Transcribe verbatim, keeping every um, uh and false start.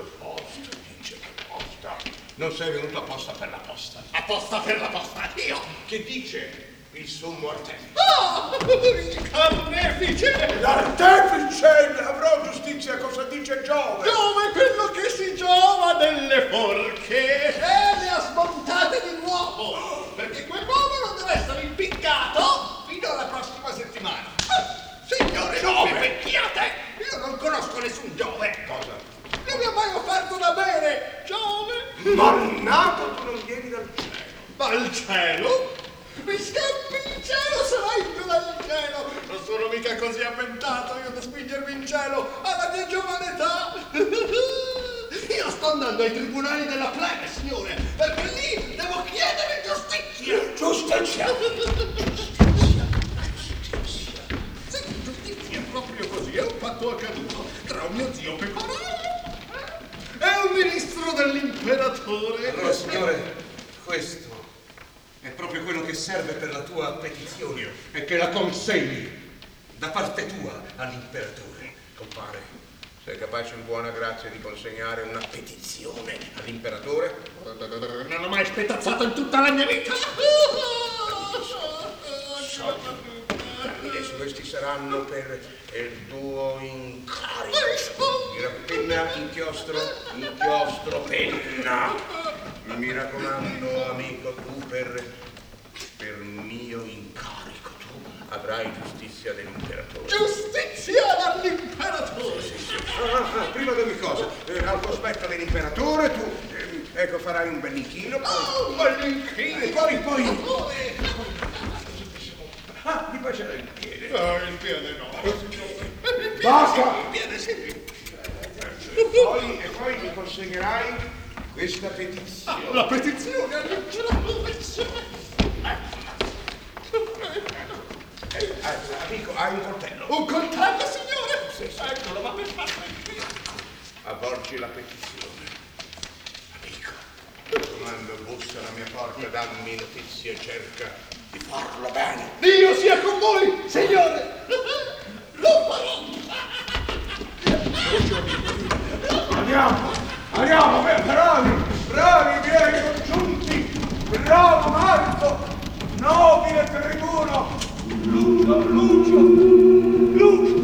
Posta, dice che posta. Non sei venuto apposta per la posta. Apposta per la posta, io! Che dice il sommo artefice? Ah! Il carnefice! L'artefice! Avrò giustizia, cosa dice Giove? Giove quello che si giova delle forche e le ha smontate di nuovo, perché quell'uomo non deve essere impiccato fino alla prossima settimana. Signore, non mi picchiate! Io non conosco nessun Giove. Cosa? Non mi ha mai offerto da bere, Giove? Mannato, tu non vieni dal cielo. Dal cielo? Mi scappi il cielo, sarai più dal cielo. Non sono mica così avventato io da spingermi in cielo alla mia giovane età. Io sto andando ai tribunali della plebe, signore, perché lì devo chiedere giustizia. Giustizia? Giustizia? Giustizia? Sì, giustizia, proprio così. È un fatto accaduto tra un mio zio pecoraro e un ministro dell'imperatore. Allora, signore, questo è proprio quello che serve per la tua petizione e che la consegni da parte tua all'imperatore. Compare, sei capace in buona grazia di consegnare una petizione all'imperatore? Non ho mai spettazzato in tutta la mia vita. Adesso questi saranno per il tuo incarico. Mi raccomando, inchiostro, inchiostro, penna. Mi raccomando, amico, tu per, per mio incarico, tu avrai giustizia dell'imperatore. Giustizia dall'imperatore! Sì, sì. Ah, ah, ah, prima di ogni cosa, eh, al cospetto dell'imperatore, tu, eh, ecco, farai un bell'inchino. Poi, Oh, un bell'inchino! E poi, poi... Amore! Ah, mi bacerà il piede. No, il piede no. Basta! Il piede sì. E poi, e poi mi consegnerai questa petizione. La petizione all'imperatore! Eh, eh, amico, hai un coltello? Un coltello, signore? Sì, sì. Eccolo, ma per farlo qui. Avvolgi la petizione. Amico, quando bussa alla mia porta, dammi notizie, cerca di farlo bene. Dio sia con voi, signore! Lo farò! Andiamo, andiamo, bravi, bravi miei congiunti, bravo Marco, nobile tribuno, Lucio, Lucio, Lucio.